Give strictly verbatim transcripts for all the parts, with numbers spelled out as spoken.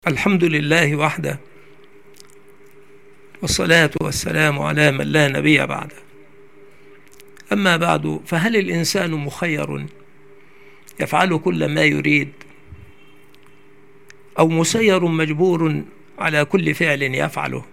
الحمد لله وحده، والصلاة والسلام على من لا نبي بعده. أما بعد، فهل الإنسان مخير يفعل كل ما يريد، أو مسير مجبور على كل فعل يفعله؟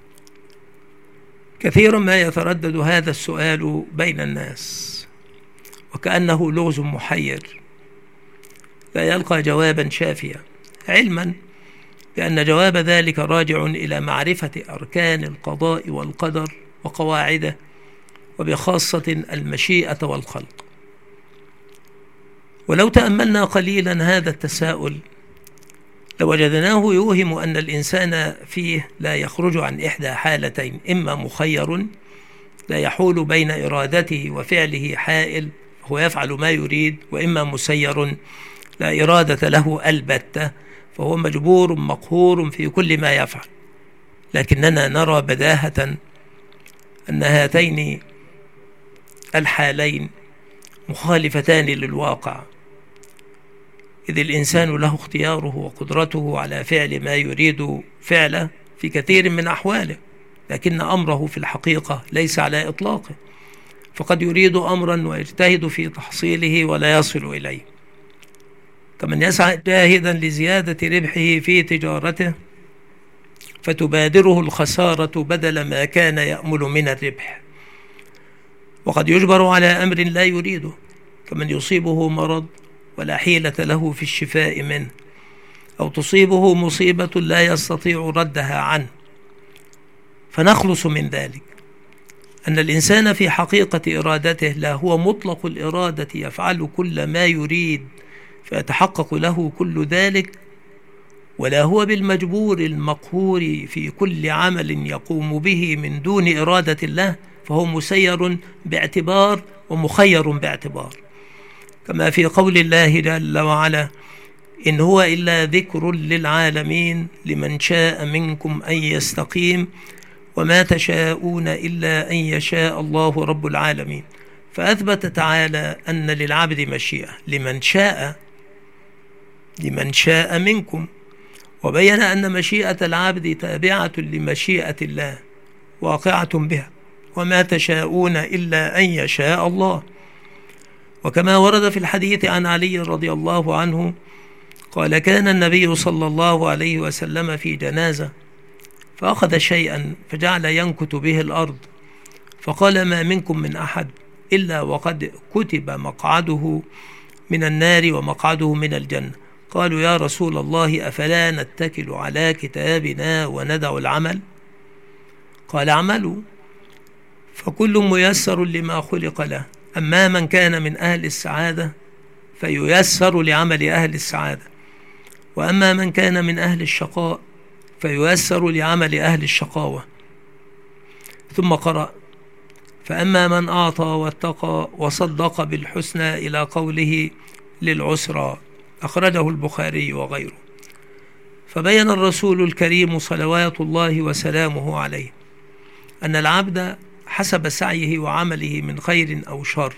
كثيرا ما يتردد هذا السؤال بين الناس، وكأنه لغز محير لا يلقى جوابا شافيا، علما بأن جواب ذلك راجع إلى معرفة أركان القضاء والقدر وقواعده، وبخاصة المشيئة والخلق. ولو تأملنا قليلا هذا التساؤل لوجدناه يوهم أن الإنسان فيه لا يخرج عن إحدى حالتين: إما مخير لا يحول بين إرادته وفعله حائل هو يفعل ما يريد، وإما مسير لا إرادة له البتة فهو مجبور مقهور في كل ما يفعل. لكننا نرى بداهة أن هاتين الحالين مخالفتان للواقع، إذ الإنسان له اختياره وقدرته على فعل ما يريد فعله في كثير من أحواله، لكن أمره في الحقيقة ليس على إطلاقه، فقد يريد أمرا ويجتهد في تحصيله ولا يصل إليه، كمن يسعى جاهدا لزيادة ربحه في تجارته فتبادره الخسارة بدل ما كان يأمل من الربح، وقد يجبر على أمر لا يريده، كمن يصيبه مرض ولا حيلة له في الشفاء منه، أو تصيبه مصيبة لا يستطيع ردها عنه. فنخلص من ذلك أن الإنسان في حقيقة إرادته لا هو مطلق الإرادة يفعل كل ما يريد فيتحقق له كل ذلك، ولا هو بالمجبور المقهور في كل عمل يقوم به من دون إرادة الله، فهو مسير باعتبار ومخير باعتبار، كما في قول الله جل وعلا: إن هو إلا ذكر للعالمين لمن شاء منكم أن يستقيم وما تشاءون إلا أن يشاء الله رب العالمين. فأثبت تعالى أن للعبد مشيئة لمن شاء لمن شاء منكم، وبين أن مشيئة العبد تابعة لمشيئة الله واقعة بها، وما تشاءون إلا أن يشاء الله. وكما ورد في الحديث عن علي رضي الله عنه قال: كان النبي صلى الله عليه وسلم في جنازة فأخذ شيئا فجعل ينكت به الأرض، فقال: ما منكم من أحد إلا وقد كتب مقعده من النار ومقعده من الجنة. قالوا: يا رسول الله، أفلا نتكل على كتابنا وندع العمل؟ قال: اعملوا فكل ميسر لما خلق له، أما من كان من أهل السعادة فييسر لعمل أهل السعادة، وأما من كان من أهل الشقاء فييسر لعمل أهل الشقاوة. ثم قرأ: فأما من أعطى واتقى وصدق بالحسنى إلى قوله للعسرى، أخرجه البخاري وغيره. فبين الرسول الكريم صلوات الله وسلامه عليه أن العبد حسب سعيه وعمله من خير أو شر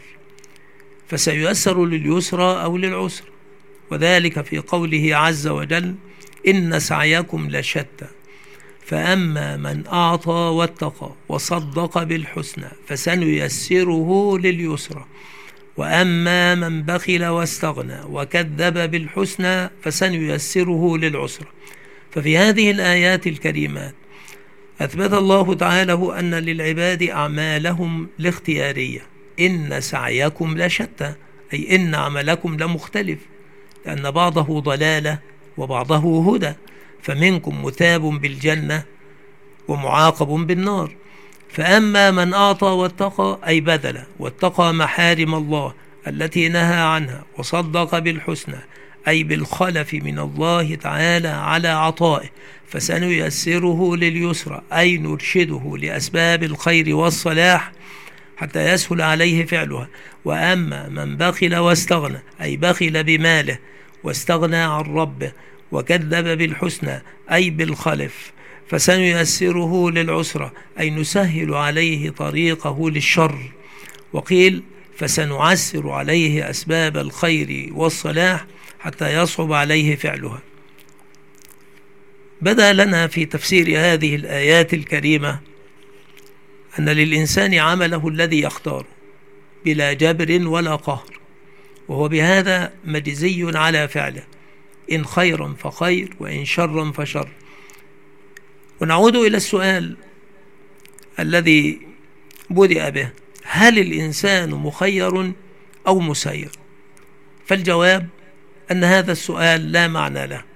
فسييسر لليسرى أو للعسرى، وذلك في قوله عز وجل: إن سعيكم لشتى، فأما من أعطى واتقى وصدق بالحسنى فسنيسره لليسرى، وأما من بخل واستغنى وكذب بالحسنى فسنيسره للعسرى. ففي هذه الآيات الكريمات أثبت الله تعالى أن للعباد أعمالهم الاختيارية، إن سعيكم لشتى، أي إن عملكم لمختلف، لأن بعضه ضلالة وبعضه هدى، فمنكم مثاب بالجنة ومعاقب بالنار. فأما من أعطى واتقى أي بذل واتقى محارم الله التي نهى عنها، وصدق بالحسنى أي بالخلف من الله تعالى على عطائه، فسنيسره لليسرى أي نرشده لأسباب الخير والصلاح حتى يسهل عليه فعلها. وأما من بخل واستغنى أي بخل بماله واستغنى عن ربه وكذب بالحسنى أي بالخلف، فسنيسره للعسرى أي نسهل عليه طريقه للشر. وقيل: فسنعسر عليه أسباب الخير والصلاح حتى يصعب عليه فعلها. بدا لنا في تفسير هذه الآيات الكريمة أن للإنسان عمله الذي يختاره بلا جبر ولا قهر، وهو بهذا مجزي على فعله، إن خيرا فخير وإن شرا فشر. ونعود إلى السؤال الذي بدأ به: هل الإنسان مخير أو مسير؟ فالجواب أن هذا السؤال لا معنى له،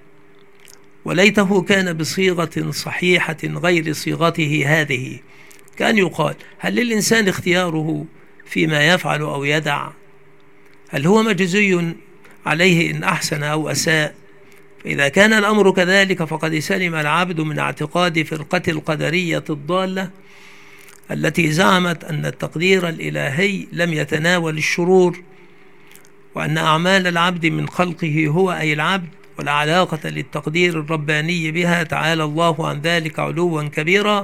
وليته كان بصيغة صحيحة غير صيغته هذه، كان يقال: هل للإنسان اختياره فيما يفعل أو يدع؟ هل هو مجزي عليه إن أحسن أو أساء؟ فإذا كان الأمر كذلك فقد سلم العبد من اعتقاد فرقة القدرية الضالة التي زعمت أن التقدير الإلهي لم يتناول الشرور، وأن أعمال العبد من خلقه هو أي العبد، ولا علاقة للتقدير الرباني بها، تعالى الله عن ذلك علوا كبيرا.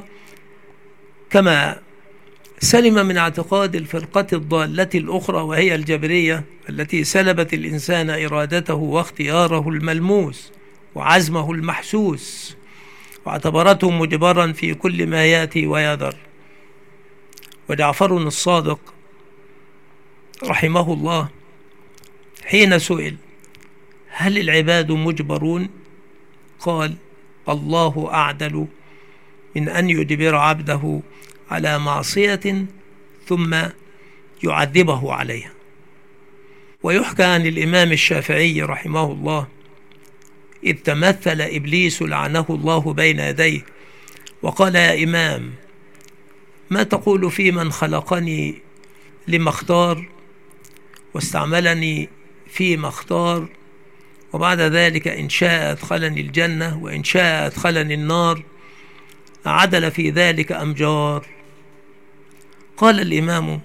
كما سلم من اعتقاد الفرقة الضالة الأخرى وهي الجبرية التي سلبت الإنسان إرادته واختياره الملموس وعزمه المحسوس، واعتبرته مجبرا في كل ما يأتي ويذر. وجعفر الصادق رحمه الله حين سئل: هل العباد مجبرون؟ قال: الله أعدل من أن يجبر عبده على معصية ثم يعذبه عليها. ويحكى عن الإمام الشافعي رحمه الله إذ تمثل إبليس لعنه الله بين يديه وقال: يا إمام، ما تقول في من خلقني لما اختار واستعملني فيما اختار، وبعد ذلك إن شاء أدخلني الجنة وإن شاء أدخلني النار، عدل في ذلك أم جار؟ قال الإمام: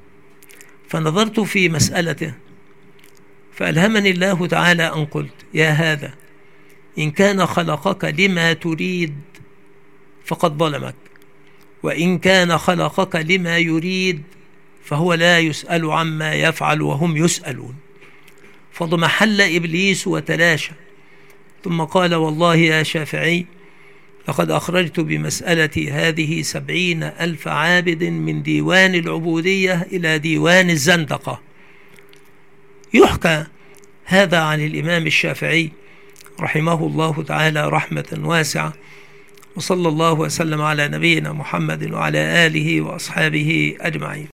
فنظرت في مسألته فألهمني الله تعالى أن قلت: يا هذا، إن كان خلقك لما تريد فقد ظلمك، وإن كان خلقك لما يريد فهو لا يسأل عما يفعل وهم يسألون. فاضمحل إبليس وتلاشى، ثم قال: والله يا شافعي، لقد أخرجت بمسألتي هذه سبعين ألف عابد من ديوان العبودية إلى ديوان الزندقة. يحكى هذا عن الإمام الشافعي رحمه الله تعالى رحمة واسعة. وصلى الله وسلم على نبينا محمد وعلى آله وأصحابه أجمعين.